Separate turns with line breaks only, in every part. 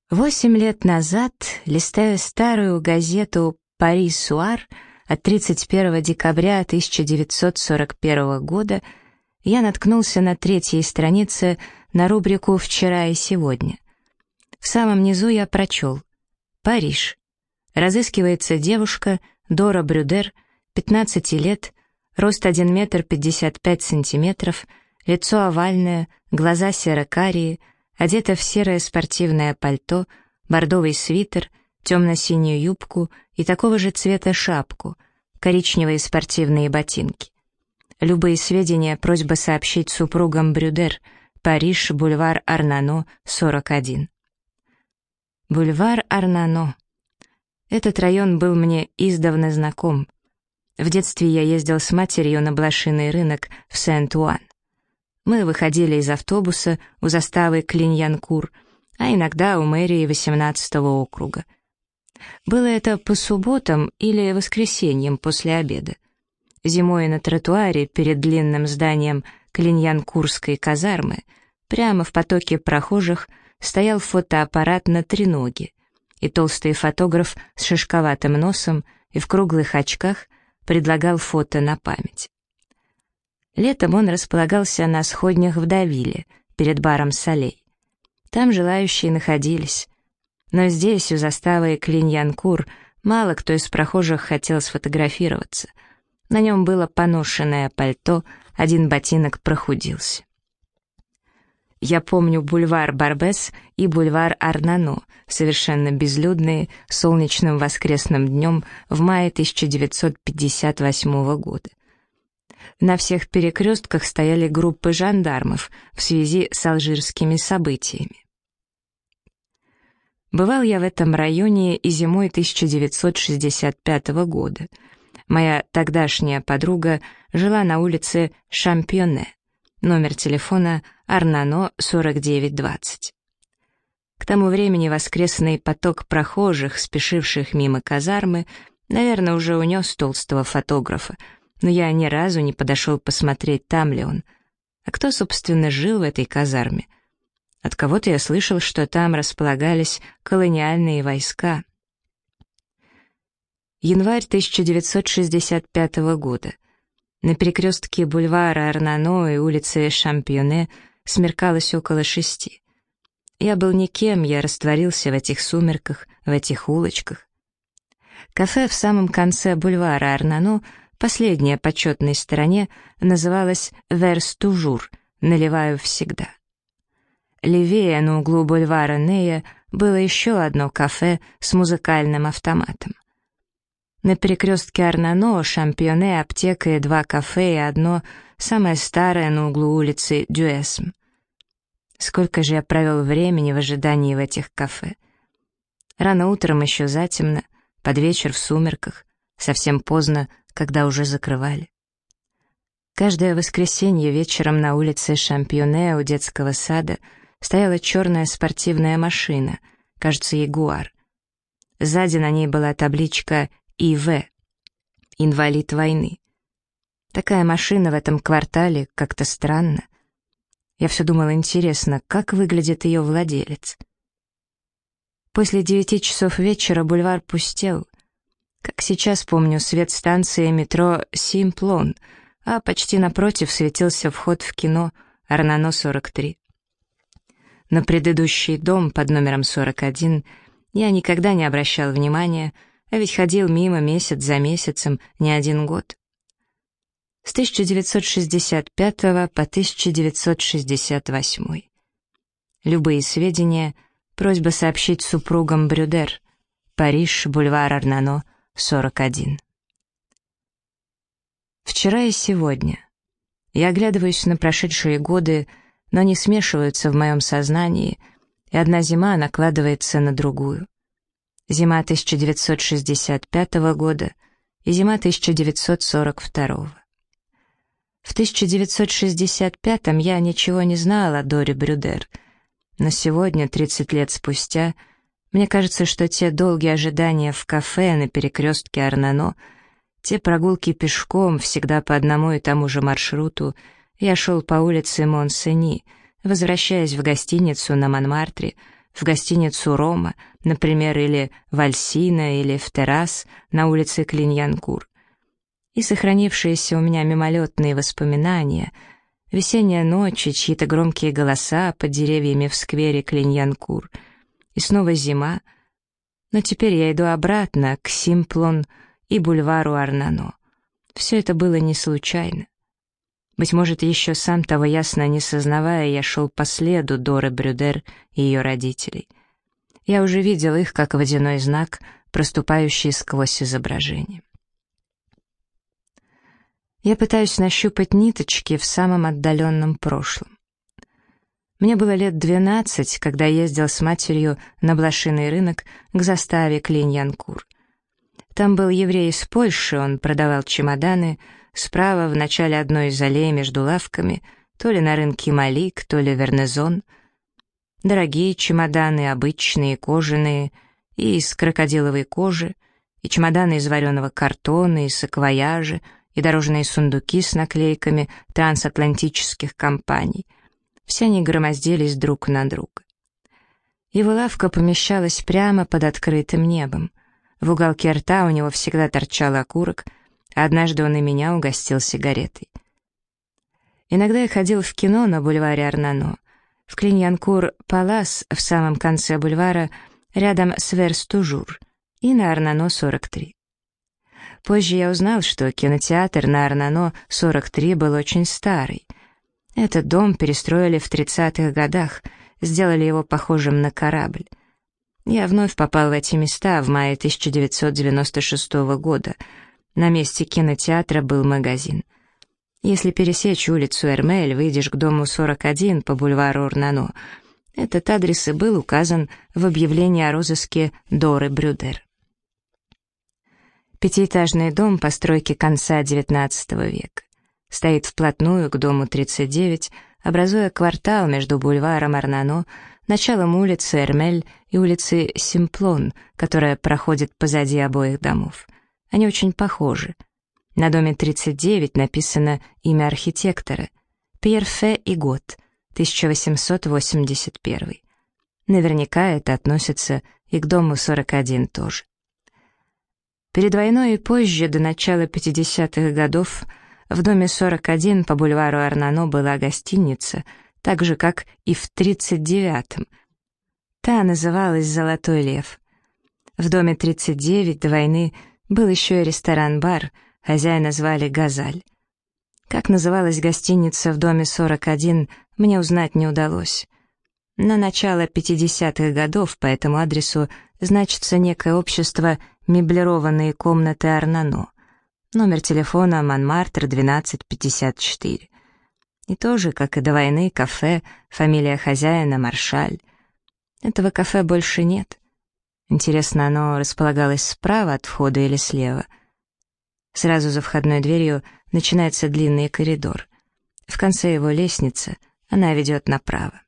8 лет назад, листая старую газету «Пари Суар» от 31 декабря 1941 года, я наткнулся на третьей странице на рубрику «Вчера и сегодня». В самом низу я прочел: «Париж. Разыскивается девушка Дора Брюдер, 15 лет, рост 1 метр 55 сантиметров, лицо овальное, глаза серо-карие, одета в серое спортивное пальто, бордовый свитер, темно-синюю юбку и такого же цвета шапку, коричневые спортивные ботинки. Любые сведения просьба сообщить супругам Брюдер, Париж, бульвар Арнано, 41». Бульвар Арнано. Этот район был мне издавна знаком. В детстве я ездил с матерью на блошиный рынок в Сент-Уан. Мы выходили из автобуса у заставы Клиньянкур, а иногда у мэрии 18-го округа. Было это по субботам или воскресеньям после обеда. Зимой на тротуаре перед длинным зданием Клиньянкурской казармы, прямо в потоке прохожих, стоял фотоаппарат на треноге, и толстый фотограф с шишковатым носом и в круглых очках предлагал фото на память. Летом он располагался на сходнях в Давиле, перед баром Солей. Там желающие находились. Но здесь, у заставы Клиньянкур, мало кто из прохожих хотел сфотографироваться. На нем было поношенное пальто, один ботинок прохудился. Я помню бульвар Барбес и бульвар Арнано, совершенно безлюдные, солнечным воскресным днем в мае 1958 года. На всех перекрестках стояли группы жандармов в связи с алжирскими событиями. Бывал я в этом районе и зимой 1965 года. Моя тогдашняя подруга жила на улице Шампионе, номер телефона Арнано 4920. К тому времени воскресный поток прохожих, спешивших мимо казармы, наверное, уже унес толстого фотографа, но я ни разу не подошел посмотреть, там ли он. А кто, собственно, жил в этой казарме? От кого-то я слышал, что там располагались колониальные войска. Январь 1965 года. На перекрестке бульвара Арнано и улицы Шампионе смеркалось около 6. Я был никем, я растворился в этих сумерках, в этих улочках. Кафе в самом конце бульвара Арнано, последнее по четной стороне, называлось «Верс Тужур», «Наливаю всегда». Левее, на углу бульвара Нея, было еще одно кафе с музыкальным автоматом. На перекрестке Арнано, Шампионе, аптека и 2 кафе, и одно, самое старое, на углу улицы Дюэсм. Сколько же я провел времени в ожидании в этих кафе. Рано утром еще затемно, под вечер в сумерках, совсем поздно, когда уже закрывали. Каждое воскресенье вечером на улице Шампионе у детского сада стояла черная спортивная машина, кажется, Ягуар. Сзади на ней была табличка «ИВ» — «Инвалид войны». Такая машина в этом квартале как-то странно. Я все думала, интересно, как выглядит ее владелец. После 9 часов вечера бульвар пустел. Как сейчас помню, свет станции метро Симплон, а почти напротив светился вход в кино Арнано 43. На предыдущий дом под номером 41 я никогда не обращал внимания, а ведь ходил мимо месяц за месяцем не 1 год. С 1965 по 1968. Любые сведения, просьба сообщить супругам Брюдер, Париж, бульвар Арнано, 41. Вчера и сегодня. Я оглядываюсь на прошедшие годы, но они смешиваются в моем сознании, и одна зима накладывается на другую. Зима 1965 года и зима 1942. В 1965 я ничего не знала о Доре Брюдер, но сегодня, 30 лет спустя, мне кажется, что те долгие ожидания в кафе на перекрестке Арнано, те прогулки пешком, всегда по одному и тому же маршруту, я шел по улице Монсени, возвращаясь в гостиницу на Монмартре, в гостиницу «Рома», например, или в Альсина, или в Террас на улице Клиньянкур. И сохранившиеся у меня мимолетные воспоминания, весенняя ночь и чьи-то громкие голоса под деревьями в сквере Клиньянкур, и снова зима, но теперь я иду обратно к Симплон и бульвару Арнано. Все это было не случайно. Быть может, еще сам того ясно не сознавая, я шел по следу Доры Брюдер и ее родителей. Я уже видел их, как водяной знак, проступающий сквозь изображение. Я пытаюсь нащупать ниточки в самом отдаленном прошлом. Мне было лет 12, когда я ездил с матерью на блошиный рынок к заставе Клиньянкур. Там был еврей из Польши, он продавал чемоданы. Справа, в начале одной из аллей между лавками, то ли на рынке Малик, то ли Вернезон. Дорогие чемоданы, обычные, кожаные, и из крокодиловой кожи, и чемоданы из вареного картона, и саквояжи, и дорожные сундуки с наклейками трансатлантических компаний. Все они громоздились друг на друга. Его лавка помещалась прямо под открытым небом. В уголке рта у него всегда торчал окурок, а однажды он и меня угостил сигаретой. Иногда я ходил в кино на бульваре Арнано, в Клиньянкур-Палас в самом конце бульвара, рядом с Верс-Тужур, и на Арнано 43. Позже я узнал, что кинотеатр на Арнано 43 был очень старый. Этот дом перестроили в 30-х годах, сделали его похожим на корабль. Я вновь попал в эти места в мае 1996 года. На месте кинотеатра был магазин. Если пересечь улицу Эрмель, выйдешь к дому 41 по бульвару Арнано. Этот адрес и был указан в объявлении о розыске Доры Брюдер. Пятиэтажный дом постройки конца XIX века. Стоит вплотную к дому 39, образуя квартал между бульваром Арнано, началом улицы Эрмель и улицы Симплон, которая проходит позади обоих домов. Они очень похожи. На доме 39 написано имя архитектора — Пьер Фе и год, 1881. Наверняка это относится и к дому 41 тоже. Перед войной и позже, до начала 50-х годов, в доме 41 по бульвару Арнано была гостиница, так же, как и в 39-м. Та называлась «Золотой лев». В доме 39 до войны был еще и ресторан-бар, хозяина звали Газаль. Как называлась гостиница в доме 41, мне узнать не удалось. На начало 50-х годов по этому адресу значится некое общество «Меблированные комнаты Арнано». Номер телефона Монмартр 1254. И тоже, как и до войны, кафе, фамилия хозяина Маршаль. Этого кафе больше нет. Интересно, оно располагалось справа от входа или слева? Сразу за входной дверью начинается длинный коридор. В конце его лестница, она ведет направо.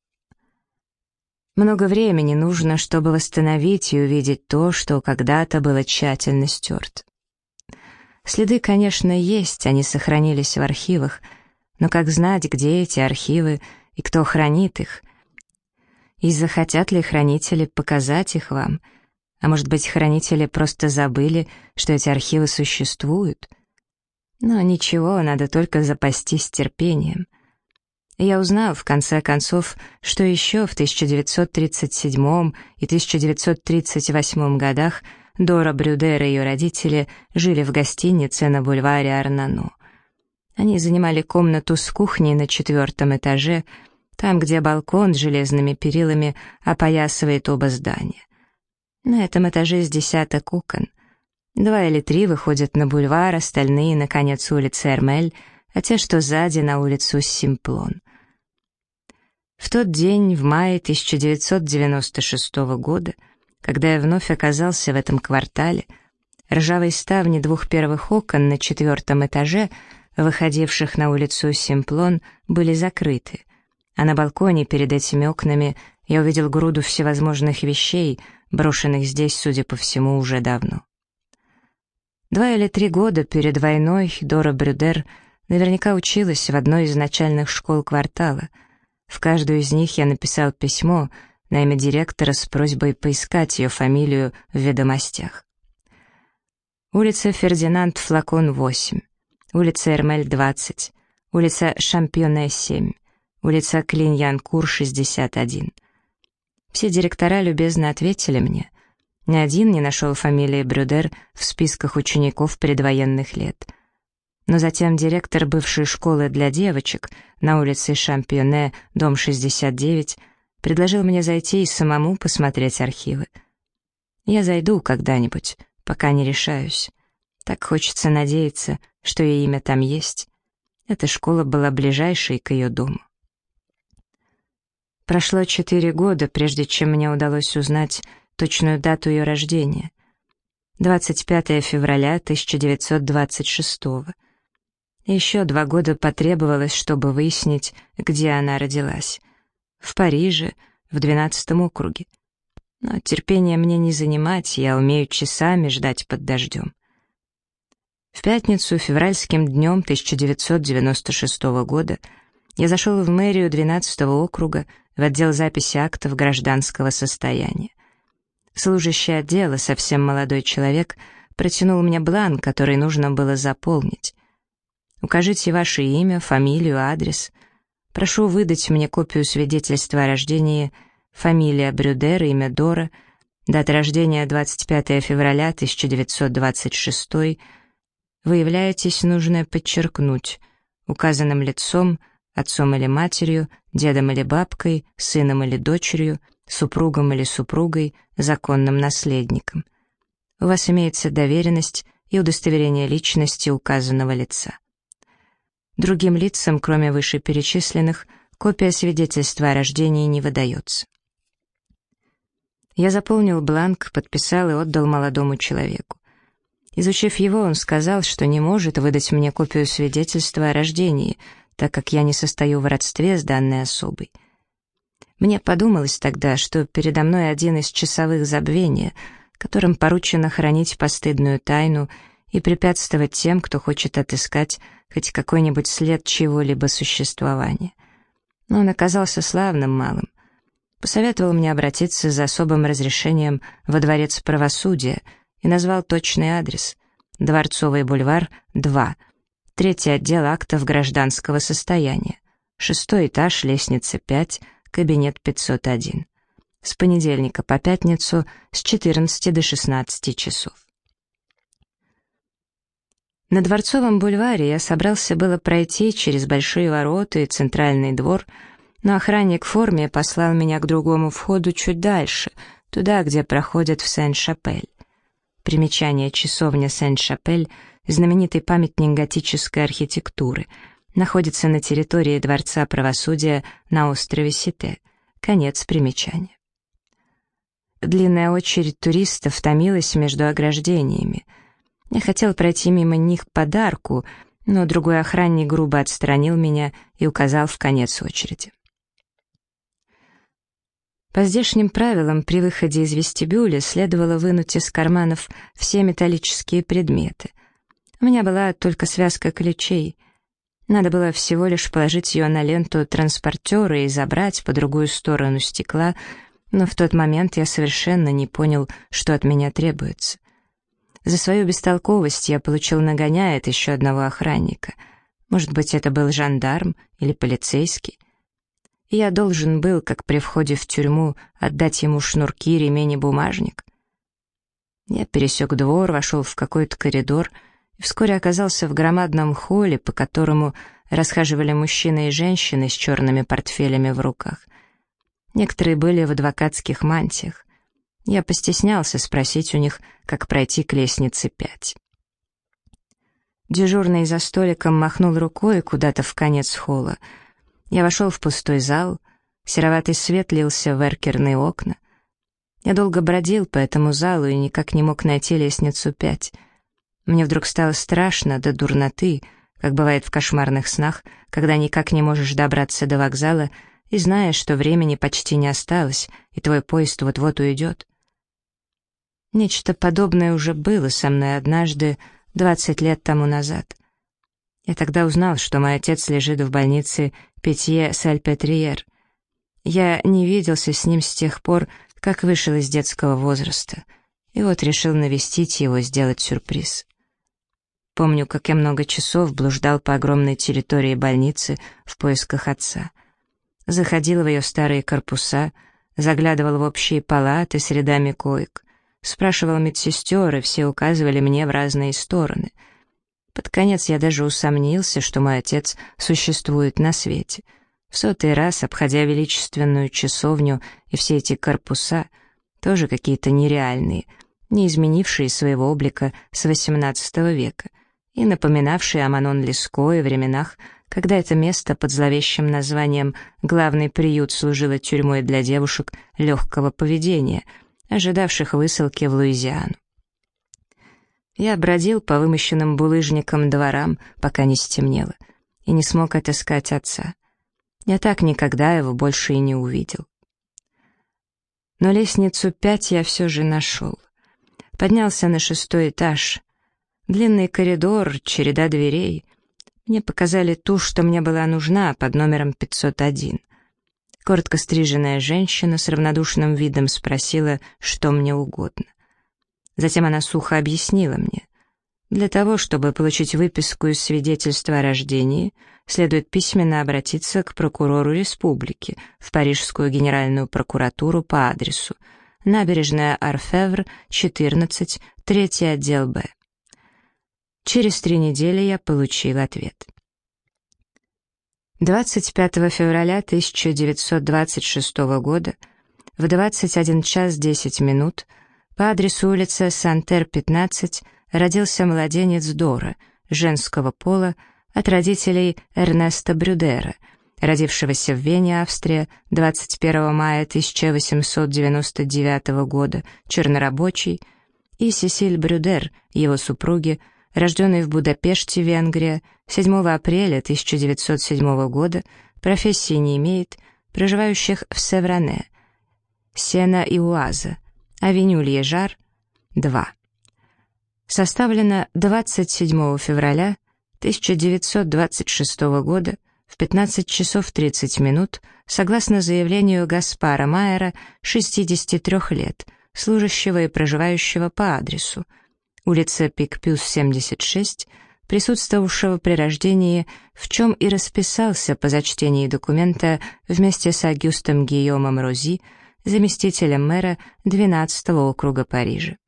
Много времени нужно, чтобы восстановить и увидеть то, что когда-то было тщательно стерто. Следы, конечно, есть, они сохранились в архивах, но как знать, где эти архивы и кто хранит их? И захотят ли хранители показать их вам? А может быть, хранители просто забыли, что эти архивы существуют? Но ничего, надо только запастись терпением. Я узнал, в конце концов, что еще в 1937 и 1938 годах Дора Брюдер и ее родители жили в гостинице на бульваре Арнано. Они занимали комнату с кухней на 4-м этаже, там, где балкон с железными перилами опоясывает оба здания. На этом этаже с десяток окон. 2 или 3 выходят на бульвар, остальные — на конец улицы Эрмель, а те, что сзади, на улицу Симплон. В тот день, в мае 1996 года, когда я вновь оказался в этом квартале, ржавые ставни 2 первых окон на 4-м этаже, выходивших на улицу Симплон, были закрыты, а на балконе перед этими окнами я увидел груду всевозможных вещей, брошенных здесь, судя по всему, уже давно. 2 или 3 года перед войной Дора Брюдер наверняка училась в одной из начальных школ квартала. В каждую из них я написал письмо, на имя директора с просьбой поискать ее фамилию в ведомостях. Улица Фердинанд Флакон, 8, улица Эрмель, 20, улица Шампионе, 7, улица Клиньянкур, 61. Все директора любезно ответили мне. Ни один не нашел фамилии Брюдер в списках учеников предвоенных лет. Но затем директор бывшей школы для девочек на улице Шампионе, дом 69, предложил мне зайти и самому посмотреть архивы. Я зайду когда-нибудь, пока не решаюсь. Так хочется надеяться, что ее имя там есть. Эта школа была ближайшей к ее дому. Прошло 4 года, прежде чем мне удалось узнать точную дату ее рождения. 25 февраля 1926. Еще 2 года потребовалось, чтобы выяснить, где она родилась. В Париже, в 12 округе. Но терпение мне не занимать, я умею часами ждать под дождем. В пятницу, февральским днем 1996 года, я зашел в мэрию 12 округа в отдел записи актов гражданского состояния. Служащий отдела, совсем молодой человек, протянул мне бланк, который нужно было заполнить. «Укажите ваше имя, фамилию, адрес. Прошу выдать мне копию свидетельства о рождении, фамилия Брюдер, имя Дора, дата рождения 25 февраля 1926. Вы являетесь, нужно подчеркнуть, указанным лицом, отцом или матерью, дедом или бабкой, сыном или дочерью, супругом или супругой, законным наследником. У вас имеется доверенность и удостоверение личности указанного лица. Другим лицам, кроме вышеперечисленных, копия свидетельства о рождении не выдается». Я заполнил бланк, подписал и отдал молодому человеку. Изучив его, он сказал, что не может выдать мне копию свидетельства о рождении, так как я не состою в родстве с данной особой. Мне подумалось тогда, что передо мной один из часовых забвения, которым поручено хранить постыдную тайну и препятствовать тем, кто хочет отыскать хоть какой-нибудь след чего-либо существования. Но он оказался славным малым. Посоветовал мне обратиться за особым разрешением во Дворец правосудия и назвал точный адрес: Дворцовый бульвар, 2, 3-й отдел актов гражданского состояния, 6-й этаж, лестница 5, кабинет 501. С понедельника по пятницу с 14 до 16 часов. На Дворцовом бульваре я собрался было пройти через большие ворота и центральный двор, но охранник в форме послал меня к другому входу чуть дальше, туда, где проходят в Сен-Шапель. Примечание: часовня Сен-Шапель, знаменитый памятник готической архитектуры, находится на территории Дворца правосудия на острове Сите. Конец примечания. Длинная очередь туристов томилась между ограждениями. Я хотел пройти мимо них под арку, но другой охранник грубо отстранил меня и указал в конец очереди. По здешним правилам, при выходе из вестибюля следовало вынуть из карманов все металлические предметы. У меня была только связка ключей. Надо было всего лишь положить ее на ленту транспортера и забрать по другую сторону стекла, но в тот момент я совершенно не понял, что от меня требуется. За свою бестолковость я получил нагоняй от еще одного охранника. Может быть, это был жандарм или полицейский. И я должен был, как при входе в тюрьму, отдать ему шнурки, ремень и бумажник. Я пересек двор, вошел в какой-то коридор и вскоре оказался в громадном холле, по которому расхаживали мужчины и женщины с черными портфелями в руках. Некоторые были в адвокатских мантиях. Я постеснялся спросить у них, как пройти к лестнице 5. Дежурный за столиком махнул рукой куда-то в конец холла. Я вошел в пустой зал, сероватый свет лился в эркерные окна. Я долго бродил по этому залу и никак не мог найти лестницу 5. Мне вдруг стало страшно до дурноты, как бывает в кошмарных снах, когда никак не можешь добраться до вокзала и знаешь, что времени почти не осталось, и твой поезд вот-вот уйдет. Нечто подобное уже было со мной однажды, 20 лет тому назад. Я тогда узнал, что мой отец лежит в больнице Питье-Сальпетриер. Я не виделся с ним с тех пор, как вышел из детского возраста, и вот решил навестить его, сделать сюрприз. Помню, как я много часов блуждал по огромной территории больницы в поисках отца. Заходил в ее старые корпуса, заглядывал в общие палаты с рядами коек, спрашивал медсестер, и все указывали мне в разные стороны. Под конец я даже усомнился, что мой отец существует на свете. В 100-й раз, обходя величественную часовню и все эти корпуса, тоже какие-то нереальные, не изменившие своего облика с XVIII века и напоминавшие о Манон-Леско и временах, когда это место под зловещим названием «Главный приют» служило тюрьмой для девушек легкого поведения, ожидавших высылки в Луизиану. Я бродил по вымощенным булыжникам дворам, пока не стемнело, и не смог отыскать отца. Я так никогда его больше и не увидел. Но лестницу 5 я все же нашел. Поднялся на 6-й этаж. Длинный коридор, череда дверей. Мне показали ту, что мне была нужна, под номером 501. Коротко стриженная женщина с равнодушным видом спросила, что мне угодно. Затем она сухо объяснила мне. Для того, чтобы получить выписку из свидетельства о рождении, следует письменно обратиться к прокурору республики в Парижскую генеральную прокуратуру по адресу Набережная Орфевр, 14, 3-й отдел Б. Через 3 недели я получил ответ. 25 февраля 1926 года в 21 час 10 минут по адресу улица Сантер, 15, родился младенец Дора, женского пола, от родителей Эрнеста Брюдера, родившегося в Вене, Австрия, 21 мая 1899 года, чернорабочий, и Сесиль Брюдер, его супруги, рожденный в Будапеште, Венгрия, 7 апреля 1907 года, профессии не имеет, проживающих в Севране, Сена и Уаза, авеню Льежар, 2. Составлено 27 февраля 1926 года в 15 часов 30 минут согласно заявлению Гаспара Майера, 63 лет, служащего и проживающего по адресу улица Пикпюс, 76, присутствовавшего при рождении, в чем и расписался по зачтении документа вместе с Агюстом Гийомом Рози, заместителем мэра 12-го округа Парижа.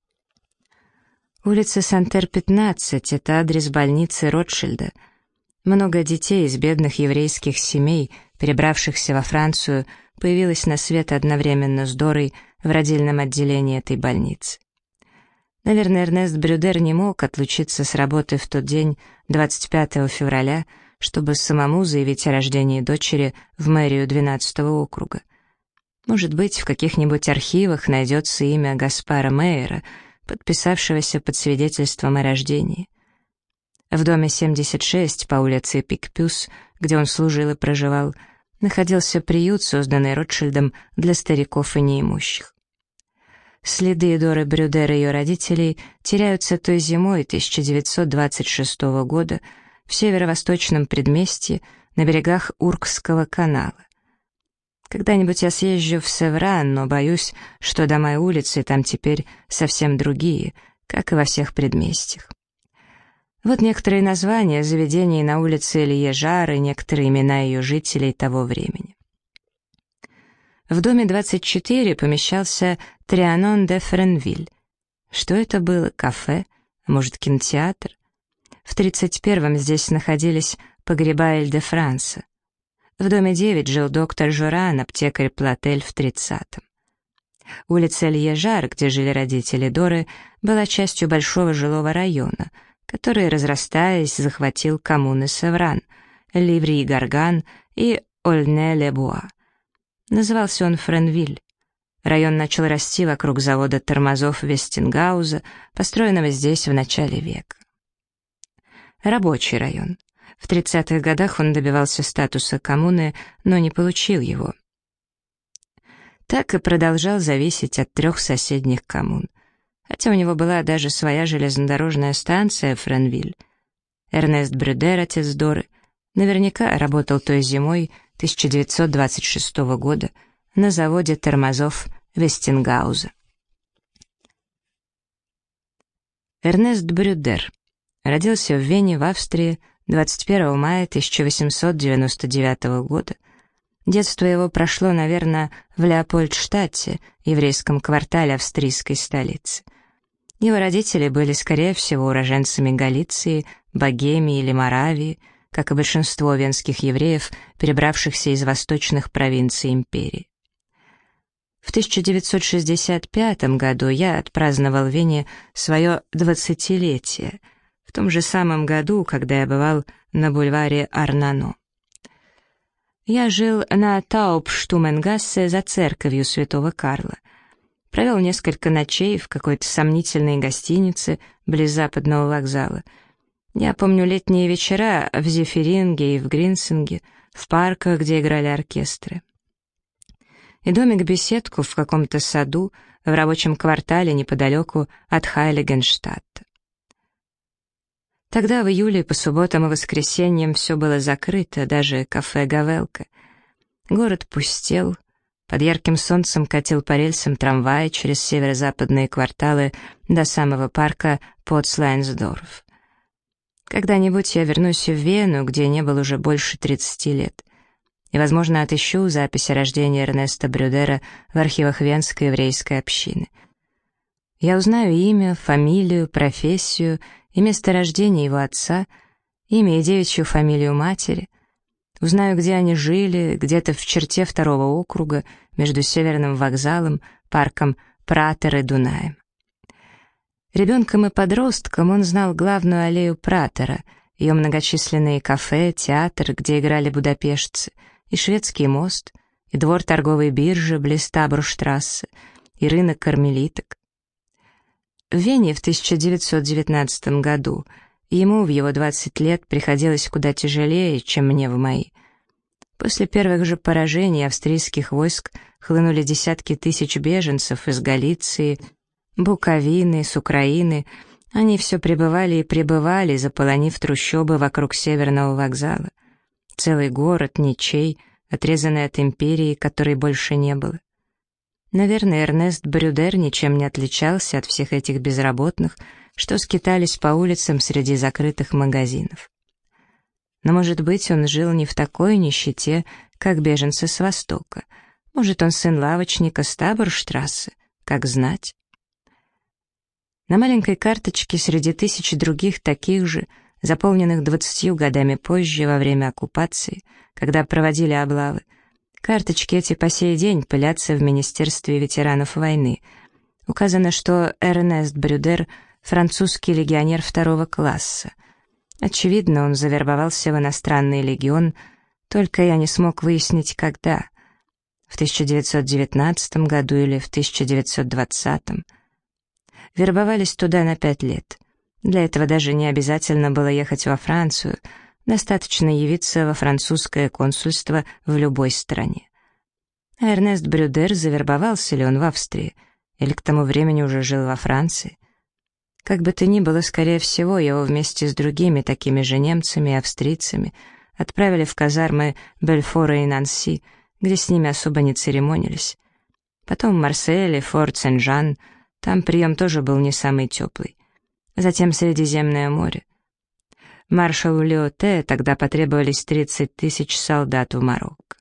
Улица Сантер, 15 — это адрес больницы Ротшильда. Много детей из бедных еврейских семей, перебравшихся во Францию, появилось на свет одновременно с Дорой в родильном отделении этой больницы. Наверное, Эрнест Брюдер не мог отлучиться с работы в тот день, 25 февраля, чтобы самому заявить о рождении дочери в мэрию 12-го округа. Может быть, в каких-нибудь архивах найдется имя Гаспара Мейера, подписавшегося под свидетельством о рождении. В доме 76 по улице Пикпюс, где он служил и проживал, находился приют, созданный Ротшильдом для стариков и неимущих. Следы Доры Брюдер и ее родителей теряются той зимой 1926 года в северо-восточном предместье на берегах Уркского канала. Когда-нибудь я съезжу в Севран, но боюсь, что дома и улицы там теперь совсем другие, как и во всех предместьях. Вот некоторые названия заведений на улице Льежар и некоторые имена ее жителей того времени. В доме 24 помещался Трианон де Френвиль. Что это было? Кафе? Может, кинотеатр? В 31-м здесь находились погреба Эль-де-Франса. В доме 9 жил доктор Жоран, аптекарь Платель в 30-м. Улица Льежар, где жили родители Доры, была частью большого жилого района, который, разрастаясь, захватил коммуны Севран, Ливри-Гарган и Ольне-ле-Буа. Назывался он Френвиль. Район начал расти вокруг завода тормозов Вестингауза, построенного здесь в начале века. Рабочий район. В 30-х годах он добивался статуса коммуны, но не получил его. Так и продолжал зависеть от 3 соседних коммун, хотя у него была даже своя железнодорожная станция Френвиль. Эрнест Брюдер, отец Доры, наверняка работал той зимой 1926 года на заводе тормозов Вестингауза. Эрнест Брюдер родился в Вене в Австрии 21 мая 1899 года. Детство его прошло, наверное, в Леопольдштадте, еврейском квартале австрийской столицы. Его родители были, скорее всего, уроженцами Галиции, Богемии или Моравии, как и большинство венских евреев, перебравшихся из восточных провинций империи. В 1965 году я отпраздновал в Вене свое 20-летие, в том же самом году, когда я бывал на бульваре Арнано. Я жил на Таубштуменгассе за церковью Святого Карла. Провел несколько ночей в какой-то сомнительной гостинице близ западного вокзала. Я помню летние вечера в Зефиринге и в Гринсинге, в парках, где играли оркестры. И домик-беседку в каком-то саду в рабочем квартале неподалеку от Хайлигенштадта. Тогда в июле по субботам и воскресеньям все было закрыто, даже кафе «Гавелка». Город пустел, под ярким солнцем катил по рельсам трамвай через северо-западные кварталы до самого парка Потслайнсдорф. Когда-нибудь я вернусь в Вену, где не был уже больше 30 лет, и, возможно, отыщу запись о рождении Эрнеста Брюдера в архивах Венской еврейской общины. Я узнаю имя, фамилию, профессию и место рождения его отца, имя и девичью фамилию матери. Узнаю, где они жили, где-то в черте 2-го округа, между Северным вокзалом, парком Пратер и Дунаем. Ребенком и подростком он знал главную аллею Пратера, ее многочисленные кафе, театр, где играли будапештцы, и шведский мост, и двор торговой биржи близ Таборштрассе, и рынок кармелиток. В Вене в 1919 году ему в его 20 лет приходилось куда тяжелее, чем мне в мои. После первых же поражений австрийских войск хлынули десятки тысяч беженцев из Галиции, Буковины, с Украины. Они все прибывали и прибывали, заполонив трущобы вокруг Северного вокзала. Целый город, ничей, отрезанный от империи, которой больше не было. Наверное, Эрнест Брюдер ничем не отличался от всех этих безработных, что скитались по улицам среди закрытых магазинов. Но, может быть, он жил не в такой нищете, как беженцы с Востока. Может, он сын лавочника с Таборштрассе, как знать. На маленькой карточке среди тысяч других таких же, заполненных 20 годами позже, во время оккупации, когда проводили облавы, карточки эти по сей день пылятся в Министерстве ветеранов войны. Указано, что Эрнест Брюдер — французский легионер 2-го класса. Очевидно, он завербовался в иностранный легион, только я не смог выяснить, когда. В 1919 году или в 1920. Вербовались туда на 5 лет. Для этого даже не обязательно было ехать во Францию, достаточно явиться во французское консульство в любой стране. А Эрнест Брюдер, завербовался ли он в Австрии, или к тому времени уже жил во Франции? Как бы то ни было, скорее всего, его вместе с другими такими же немцами и австрийцами отправили в казармы Бельфора и Нанси, где с ними особо не церемонились. Потом в Марсель и Форт Сен-Жан, там прием тоже был не самый теплый. Затем Средиземное море. Маршалу Леоте тогда потребовались 30 000 солдат в Марокко.